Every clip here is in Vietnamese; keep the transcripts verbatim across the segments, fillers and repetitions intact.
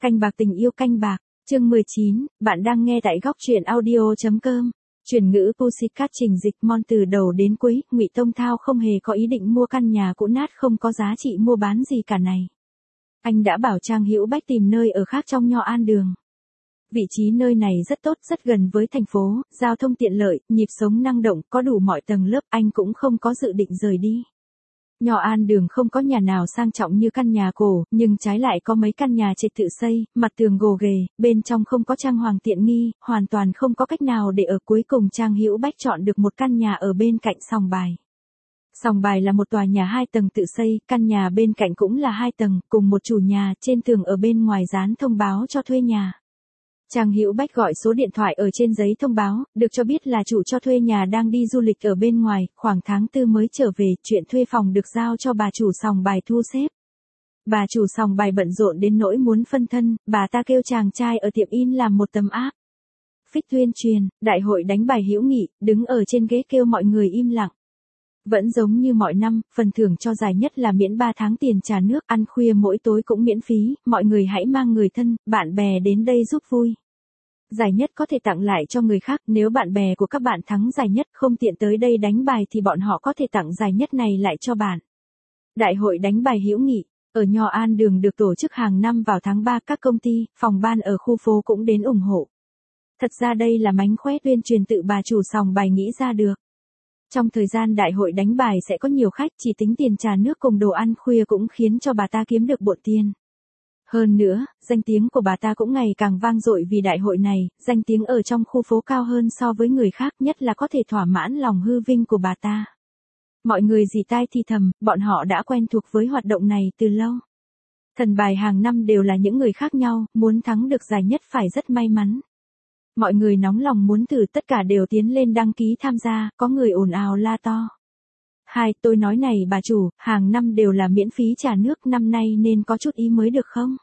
Canh bạc tình yêu canh bạc, chương mười chín, bạn đang nghe tại góc truyện audio.com. Chuyển ngữ Pussycat trình dịch mon từ đầu đến cuối, Ngụy Tông Thao không hề có ý định mua căn nhà cũ nát không có giá trị mua bán gì cả này. Anh đã bảo Trang Hữu Bách tìm nơi ở khác trong Nho An Đường. Vị trí nơi này rất tốt, rất gần với thành phố, giao thông tiện lợi, nhịp sống năng động, có đủ mọi tầng lớp, anh cũng không có dự định rời đi. Nho An Đường không có nhà nào sang trọng như căn nhà cổ, nhưng trái lại có mấy căn nhà trệt tự xây, mặt tường gồ ghề, bên trong không có trang hoàng tiện nghi, hoàn toàn không có cách nào để ở. Cuối cùng Trang Hữu Bách chọn được một căn nhà ở bên cạnh Sòng Bài. Sòng Bài là một tòa nhà hai tầng tự xây, căn nhà bên cạnh cũng là hai tầng, cùng một chủ nhà, trên tường ở bên ngoài dán thông báo cho thuê nhà. Trang Hữu Bách gọi số điện thoại ở trên giấy thông báo, được cho biết là chủ cho thuê nhà đang đi du lịch ở bên ngoài, khoảng tháng tư mới trở về, chuyện thuê phòng được giao cho bà chủ Sòng Bài thu xếp. Bà chủ Sòng Bài bận rộn đến nỗi muốn phân thân, bà ta kêu chàng trai ở tiệm in làm một tấm áp phích tuyên truyền, đại hội đánh bài hữu nghị, đứng ở trên ghế kêu mọi người im lặng. Vẫn giống như mọi năm, phần thưởng cho giải nhất là miễn ba tháng tiền trà nước, ăn khuya mỗi tối cũng miễn phí, mọi người hãy mang người thân, bạn bè đến đây giúp vui. Giải nhất có thể tặng lại cho người khác, nếu bạn bè của các bạn thắng giải nhất không tiện tới đây đánh bài thì bọn họ có thể tặng giải nhất này lại cho bạn. Đại hội đánh bài hữu nghị, ở Nho An Đường được tổ chức hàng năm vào tháng ba, các công ty, phòng ban ở khu phố cũng đến ủng hộ. Thật ra đây là mánh khóe tuyên truyền tự bà chủ Sòng Bài nghĩ ra được. Trong thời gian đại hội đánh bài sẽ có nhiều khách, chỉ tính tiền trà nước cùng đồ ăn khuya cũng khiến cho bà ta kiếm được bộn tiền. Hơn nữa, danh tiếng của bà ta cũng ngày càng vang dội vì đại hội này, danh tiếng ở trong khu phố cao hơn so với người khác, nhất là có thể thỏa mãn lòng hư vinh của bà ta. Mọi người rì tai thì thầm, bọn họ đã quen thuộc với hoạt động này từ lâu. Thần bài hàng năm đều là những người khác nhau, muốn thắng được giải nhất phải rất may mắn. Mọi người nóng lòng muốn thử, tất cả đều tiến lên đăng ký tham gia, có người ồn ào la to. Hai, tôi nói này bà chủ, hàng năm đều là miễn phí trà nước, năm nay nên có chút ý mới được không?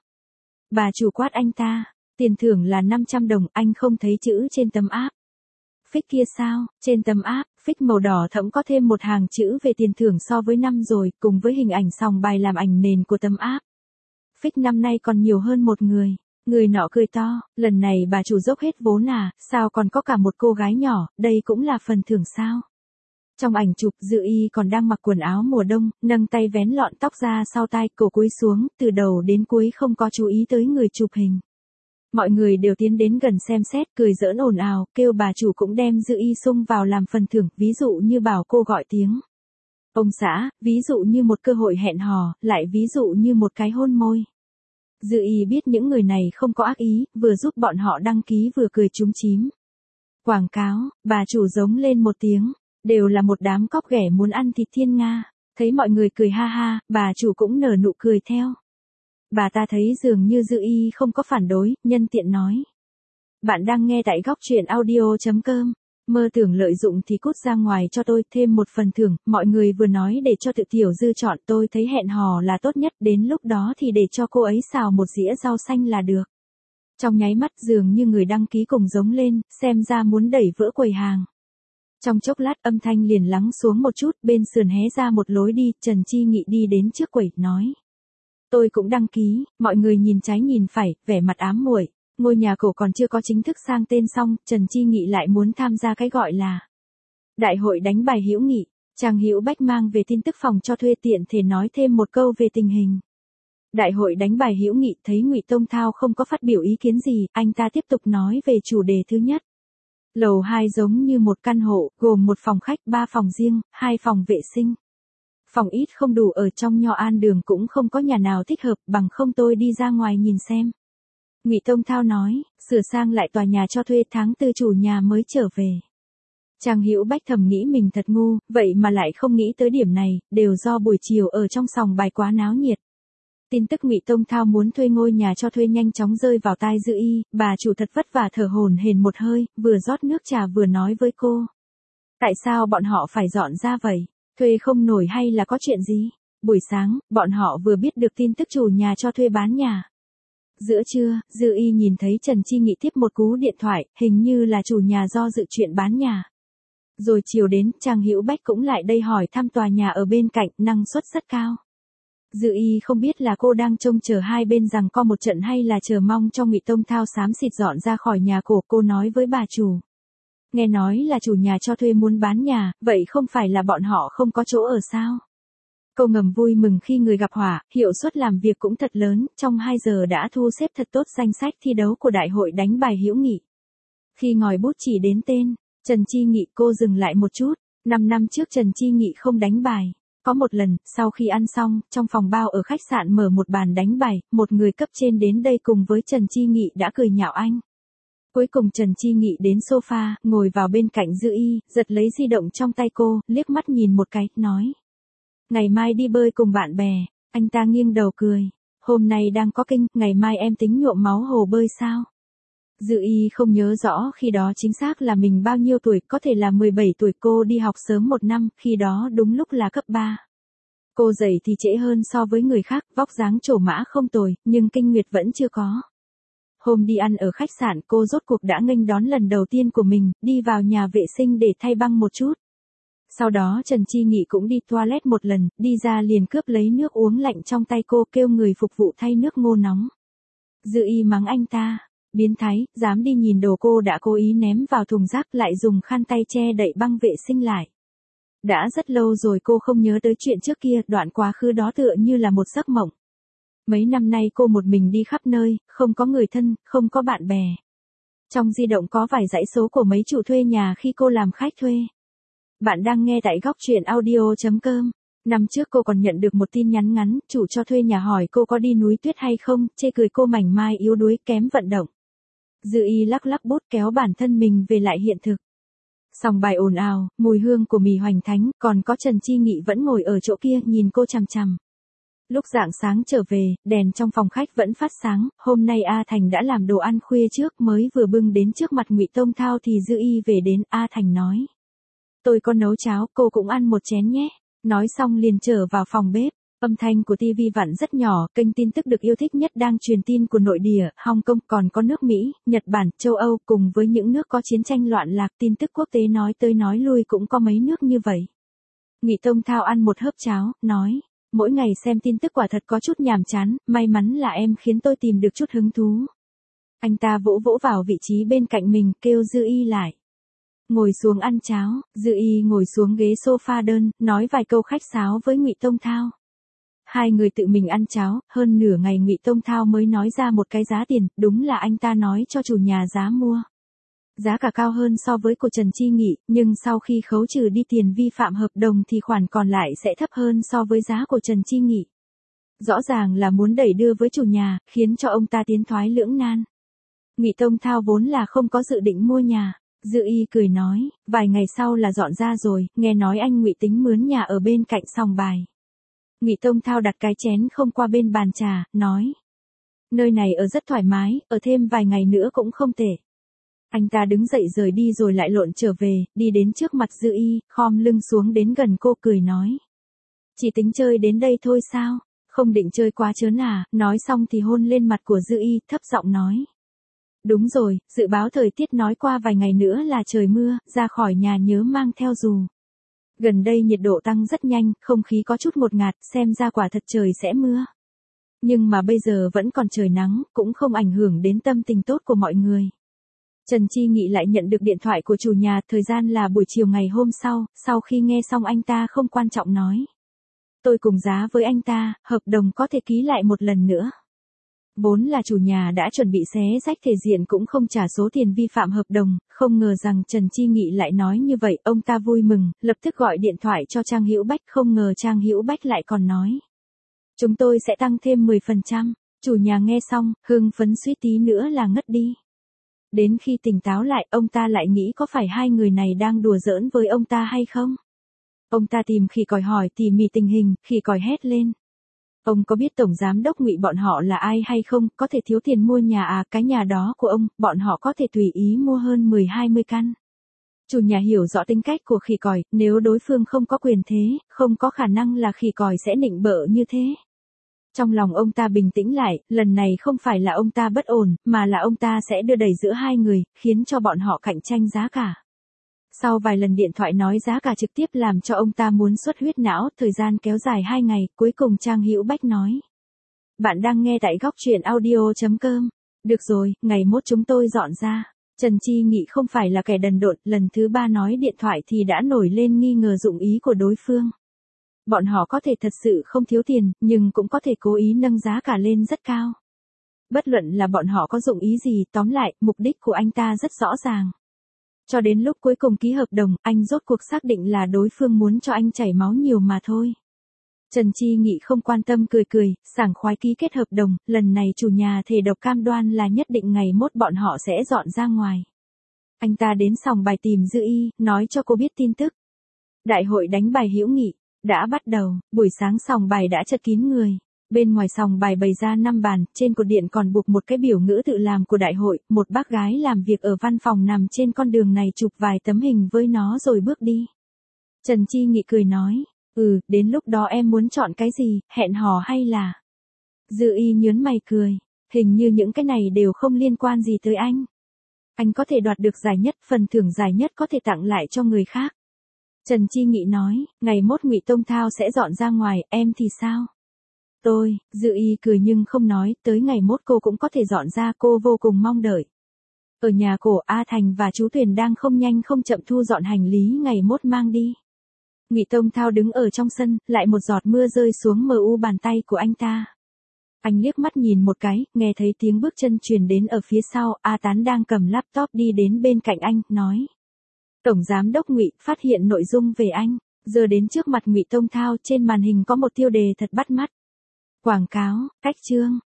Bà chủ quát anh ta, tiền thưởng là năm trăm đồng, anh không thấy chữ trên tấm áp phích kia sao? Trên tấm áp phích màu đỏ thẫm có thêm một hàng chữ về tiền thưởng so với năm rồi, cùng với hình ảnh Sòng Bài làm ảnh nền của tấm áp phích năm nay còn nhiều hơn một người. Người nọ cười to, lần này bà chủ dốc hết vốn à, sao còn có cả một cô gái nhỏ, đây cũng là phần thưởng sao? Trong ảnh chụp, Dư Y còn đang mặc quần áo mùa đông, nâng tay vén lọn tóc ra sau tai, cổ cúi xuống, từ đầu đến cuối không có chú ý tới người chụp hình. Mọi người đều tiến đến gần xem xét, cười giỡn ồn ào, kêu bà chủ cũng đem Dư Y xung vào làm phần thưởng, ví dụ như bảo cô gọi tiếng ông xã, ví dụ như một cơ hội hẹn hò, lại ví dụ như một cái hôn môi. Dư Y biết những người này không có ác ý, vừa giúp bọn họ đăng ký vừa cười chúm chím. Quảng cáo, bà chủ giống lên một tiếng, đều là một đám cóc ghẻ muốn ăn thịt thiên nga. Thấy mọi người cười ha ha, bà chủ cũng nở nụ cười theo. Bà ta thấy dường như Dư Y không có phản đối, nhân tiện nói. Bạn đang nghe tại góc truyện audio.com. Mơ tưởng lợi dụng thì cút ra ngoài cho tôi, thêm một phần thưởng, mọi người vừa nói để cho tự tiểu Dư chọn, tôi thấy hẹn hò là tốt nhất, đến lúc đó thì để cho cô ấy xào một dĩa rau xanh là được. Trong nháy mắt dường như người đăng ký cùng giống lên, xem ra muốn đẩy vỡ quầy hàng. Trong chốc lát âm thanh liền lắng xuống một chút, bên sườn hé ra một lối đi, Trần Chi Nghị đi đến trước quầy, nói. Tôi cũng đăng ký, mọi người nhìn trái nhìn phải, vẻ mặt ám muội. Ngôi nhà cổ còn chưa có chính thức sang tên xong, Trần Chi Nghị lại muốn tham gia cái gọi là đại hội đánh bài hữu nghị. Trang Hữu Bách mang về tin tức phòng cho thuê, tiện thể nói thêm một câu về tình hình đại hội đánh bài hữu nghị. Thấy Ngụy Tông Thao không có phát biểu ý kiến gì, anh ta tiếp tục nói về chủ đề thứ nhất. Lầu hai giống như một căn hộ, gồm một phòng khách, ba phòng riêng, hai phòng vệ sinh. Phòng ít không đủ, ở trong Nho An Đường cũng không có nhà nào thích hợp, bằng không tôi đi ra ngoài nhìn xem. Ngụy Tông Thao nói, sửa sang lại tòa nhà cho thuê, tháng tư chủ nhà mới trở về. Trang Hữu Bách thầm nghĩ mình thật ngu, vậy mà lại không nghĩ tới điểm này, đều do buổi chiều ở trong Sòng Bài quá náo nhiệt. Tin tức Ngụy Tông Thao muốn thuê ngôi nhà cho thuê nhanh chóng rơi vào tai Dư Y, bà chủ thật vất vả thở hổn hển một hơi, vừa rót nước trà vừa nói với cô. Tại sao bọn họ phải dọn ra vậy? Thuê không nổi hay là có chuyện gì? Buổi sáng, bọn họ vừa biết được tin tức chủ nhà cho thuê bán nhà. Giữa trưa, Dư Y nhìn thấy Trần Chi Nghị tiếp một cú điện thoại, hình như là chủ nhà do dự chuyện bán nhà. Rồi chiều đến, Trang Hữu Bách cũng lại đây hỏi thăm tòa nhà ở bên cạnh, năng suất rất cao. Dư Y không biết là cô đang trông chờ hai bên rằng co một trận hay là chờ mong cho Ngụy Tông Thao xám xịt dọn ra khỏi nhà cổ. Cô nói với bà chủ. Nghe nói là chủ nhà cho thuê muốn bán nhà, vậy không phải là bọn họ không có chỗ ở sao? Cô ngầm vui mừng khi người gặp họa, hiệu suất làm việc cũng thật lớn, trong hai giờ đã thu xếp thật tốt danh sách thi đấu của đại hội đánh bài hữu nghị. Khi ngòi bút chỉ đến tên Trần Chi Nghị, cô dừng lại một chút. Năm năm trước Trần Chi Nghị không đánh bài. Có một lần, sau khi ăn xong, trong phòng bao ở khách sạn mở một bàn đánh bài, một người cấp trên đến đây cùng với Trần Chi Nghị đã cười nhạo anh. Cuối cùng Trần Chi Nghị đến sofa, ngồi vào bên cạnh Dư Y, giật lấy di động trong tay cô, liếc mắt nhìn một cái, nói. Ngày mai đi bơi cùng bạn bè. Anh ta nghiêng đầu cười. Hôm nay đang có kinh, ngày mai em tính nhuộm máu hồ bơi sao? Dư Y không nhớ rõ khi đó chính xác là mình bao nhiêu tuổi, có thể là mười bảy tuổi. Cô đi học sớm một năm, khi đó đúng lúc là cấp ba. Cô dậy thì trễ hơn so với người khác, vóc dáng trổ mã không tồi, nhưng kinh nguyệt vẫn chưa có. Hôm đi ăn ở khách sạn, cô rốt cuộc đã nghênh đón lần đầu tiên của mình, đi vào nhà vệ sinh để thay băng một chút. Sau đó Trần Chi Nghị cũng đi toilet một lần, đi ra liền cướp lấy nước uống lạnh trong tay cô, kêu người phục vụ thay nước ngô nóng. Dư Y mắng anh ta. Biến thái, dám đi nhìn đồ. Cô đã cố ý ném vào thùng rác, lại dùng khăn tay che đậy băng vệ sinh lại. Đã rất lâu rồi cô không nhớ tới chuyện trước kia, đoạn quá khứ đó tựa như là một giấc mộng. Mấy năm nay cô một mình đi khắp nơi, không có người thân, không có bạn bè. Trong di động có vài dãy số của mấy chủ thuê nhà khi cô làm khách thuê. Bạn đang nghe tại góc truyện audio chấm com. Năm trước cô còn nhận được một tin nhắn ngắn, chủ cho thuê nhà hỏi cô có đi núi tuyết hay không, chê cười cô mảnh mai yếu đuối kém vận động. Dư Y lắc lắc bút kéo bản thân mình về lại hiện thực. Sòng bài ồn ào, mùi hương của mì hoành thánh, còn có Trần Chi Nghị vẫn ngồi ở chỗ kia nhìn cô chằm chằm. Lúc rạng sáng trở về, đèn trong phòng khách vẫn phát sáng, hôm nay A Thành đã làm đồ ăn khuya trước mới vừa bưng đến trước mặt Ngụy Tông Thao thì Dư Y về đến. A Thành nói. Tôi có nấu cháo, cô cũng ăn một chén nhé. Nói xong liền trở vào phòng bếp. Âm thanh của ti vi vặn rất nhỏ, kênh tin tức được yêu thích nhất đang truyền tin của nội địa, Hong Kong, còn có nước Mỹ, Nhật Bản, châu Âu, cùng với những nước có chiến tranh loạn lạc. Tin tức quốc tế nói tới nói lui cũng có mấy nước như vậy. Ngụy Tông Thao ăn một hớp cháo, nói. Mỗi ngày xem tin tức quả thật có chút nhàm chán, may mắn là em khiến tôi tìm được chút hứng thú. Anh ta vỗ vỗ vào vị trí bên cạnh mình, kêu Dư Y lại. Ngồi xuống ăn cháo. Dư Y ngồi xuống ghế sofa đơn, nói vài câu khách sáo với Ngụy Tông Thao. Hai người tự mình ăn cháo, hơn nửa ngày Ngụy Tông Thao mới nói ra một cái giá tiền, đúng là anh ta nói cho chủ nhà giá mua. Giá cả cao hơn so với của Trần Chi Nghị, nhưng sau khi khấu trừ đi tiền vi phạm hợp đồng thì khoản còn lại sẽ thấp hơn so với giá của Trần Chi Nghị. Rõ ràng là muốn đẩy đưa với chủ nhà, khiến cho ông ta tiến thoái lưỡng nan. Ngụy Tông Thao vốn là không có dự định mua nhà. Dư Y cười nói, vài ngày sau là dọn ra rồi, nghe nói anh Ngụy tính mướn nhà ở bên cạnh sòng bài. Ngụy Tông Thao đặt cái chén không qua bên bàn trà, nói. Nơi này ở rất thoải mái, ở thêm vài ngày nữa cũng không tệ. Anh ta đứng dậy rời đi rồi lại lộn trở về, đi đến trước mặt Dư Y, khom lưng xuống đến gần cô cười nói. Chỉ tính chơi đến đây thôi sao, không định chơi quá chớn à, nói xong thì hôn lên mặt của Dư Y, thấp giọng nói. Đúng rồi, dự báo thời tiết nói qua vài ngày nữa là trời mưa, ra khỏi nhà nhớ mang theo dù. Gần đây nhiệt độ tăng rất nhanh, không khí có chút ngột ngạt, xem ra quả thật trời sẽ mưa. Nhưng mà bây giờ vẫn còn trời nắng, cũng không ảnh hưởng đến tâm tình tốt của mọi người. Trần Chi Nghị lại nhận được điện thoại của chủ nhà, thời gian là buổi chiều ngày hôm sau, sau khi nghe xong anh ta không quan trọng nói. Tôi cùng giá với anh ta, hợp đồng có thể ký lại một lần nữa. Vốn là chủ nhà đã chuẩn bị xé rách thể diện cũng không trả số tiền vi phạm hợp đồng, không ngờ rằng Trần Chi Nghị lại nói như vậy, ông ta vui mừng, lập tức gọi điện thoại cho Trang Hữu Bách, không ngờ Trang Hữu Bách lại còn nói. Chúng tôi sẽ tăng thêm mười phần trăm, chủ nhà nghe xong, hưng phấn suýt tí nữa là ngất đi. Đến khi tỉnh táo lại, ông ta lại nghĩ có phải hai người này đang đùa giỡn với ông ta hay không? Ông ta tìm Khỉ Còi hỏi tỉ mỉ tình hình, Khỉ Còi hét lên. Ông có biết tổng giám đốc Ngụy bọn họ là ai hay không, có thể thiếu tiền mua nhà à, cái nhà đó của ông, bọn họ có thể tùy ý mua hơn mười hai mươi căn. Chủ nhà hiểu rõ tính cách của Khỉ Còi, nếu đối phương không có quyền thế, không có khả năng là Khỉ Còi sẽ nịnh bợ như thế. Trong lòng ông ta bình tĩnh lại, lần này không phải là ông ta bất ổn, mà là ông ta sẽ đưa đẩy giữa hai người, khiến cho bọn họ cạnh tranh giá cả. Sau vài lần điện thoại nói giá cả trực tiếp làm cho ông ta muốn xuất huyết não, thời gian kéo dài hai ngày, cuối cùng Trang Hữu Bách nói. Bạn đang nghe tại góc truyện audio.com. Được rồi, ngày mốt chúng tôi dọn ra. Trần Chi Nghị không phải là kẻ đần độn, lần thứ ba nói điện thoại thì đã nổi lên nghi ngờ dụng ý của đối phương. Bọn họ có thể thật sự không thiếu tiền, nhưng cũng có thể cố ý nâng giá cả lên rất cao. Bất luận là bọn họ có dụng ý gì, tóm lại, mục đích của anh ta rất rõ ràng. Cho đến lúc cuối cùng ký hợp đồng, anh rốt cuộc xác định là đối phương muốn cho anh chảy máu nhiều mà thôi. Trần Chi Nghị không quan tâm cười cười, sảng khoái ký kết hợp đồng, lần này chủ nhà thề độc cam đoan là nhất định ngày mốt bọn họ sẽ dọn ra ngoài. Anh ta đến sòng bài tìm Dư Y, nói cho cô biết tin tức. Đại hội đánh bài hữu nghị đã bắt đầu, buổi sáng sòng bài đã chật kín người. Bên ngoài sòng bài bày ra năm bàn, trên cột điện còn buộc một cái biểu ngữ tự làm của đại hội, một bác gái làm việc ở văn phòng nằm trên con đường này chụp vài tấm hình với nó rồi bước đi. Trần Chi Nghị cười nói, ừ, đến lúc đó em muốn chọn cái gì, hẹn hò hay là... Dư Y nhớn mày cười, hình như những cái này đều không liên quan gì tới anh. Anh có thể đoạt được giải nhất, phần thưởng giải nhất có thể tặng lại cho người khác. Trần Chi Nghị nói, ngày mốt Ngụy Tông Thao sẽ dọn ra ngoài, em thì sao? Tôi, Dư Y cười nhưng không nói, tới ngày mốt cô cũng có thể dọn ra, cô vô cùng mong đợi. Ở nhà cổ, A Thành và chú Tuyền đang không nhanh không chậm thu dọn hành lý ngày mốt mang đi. Ngụy Tông Thao đứng ở trong sân, lại một giọt mưa rơi xuống mờ u bàn tay của anh ta. Anh liếc mắt nhìn một cái, nghe thấy tiếng bước chân truyền đến ở phía sau, A Tán đang cầm laptop đi đến bên cạnh anh, nói. Tổng giám đốc Ngụy phát hiện nội dung về anh, giờ đến trước mặt Ngụy Tông Thao, trên màn hình có một tiêu đề thật bắt mắt. Quảng cáo, cách chương,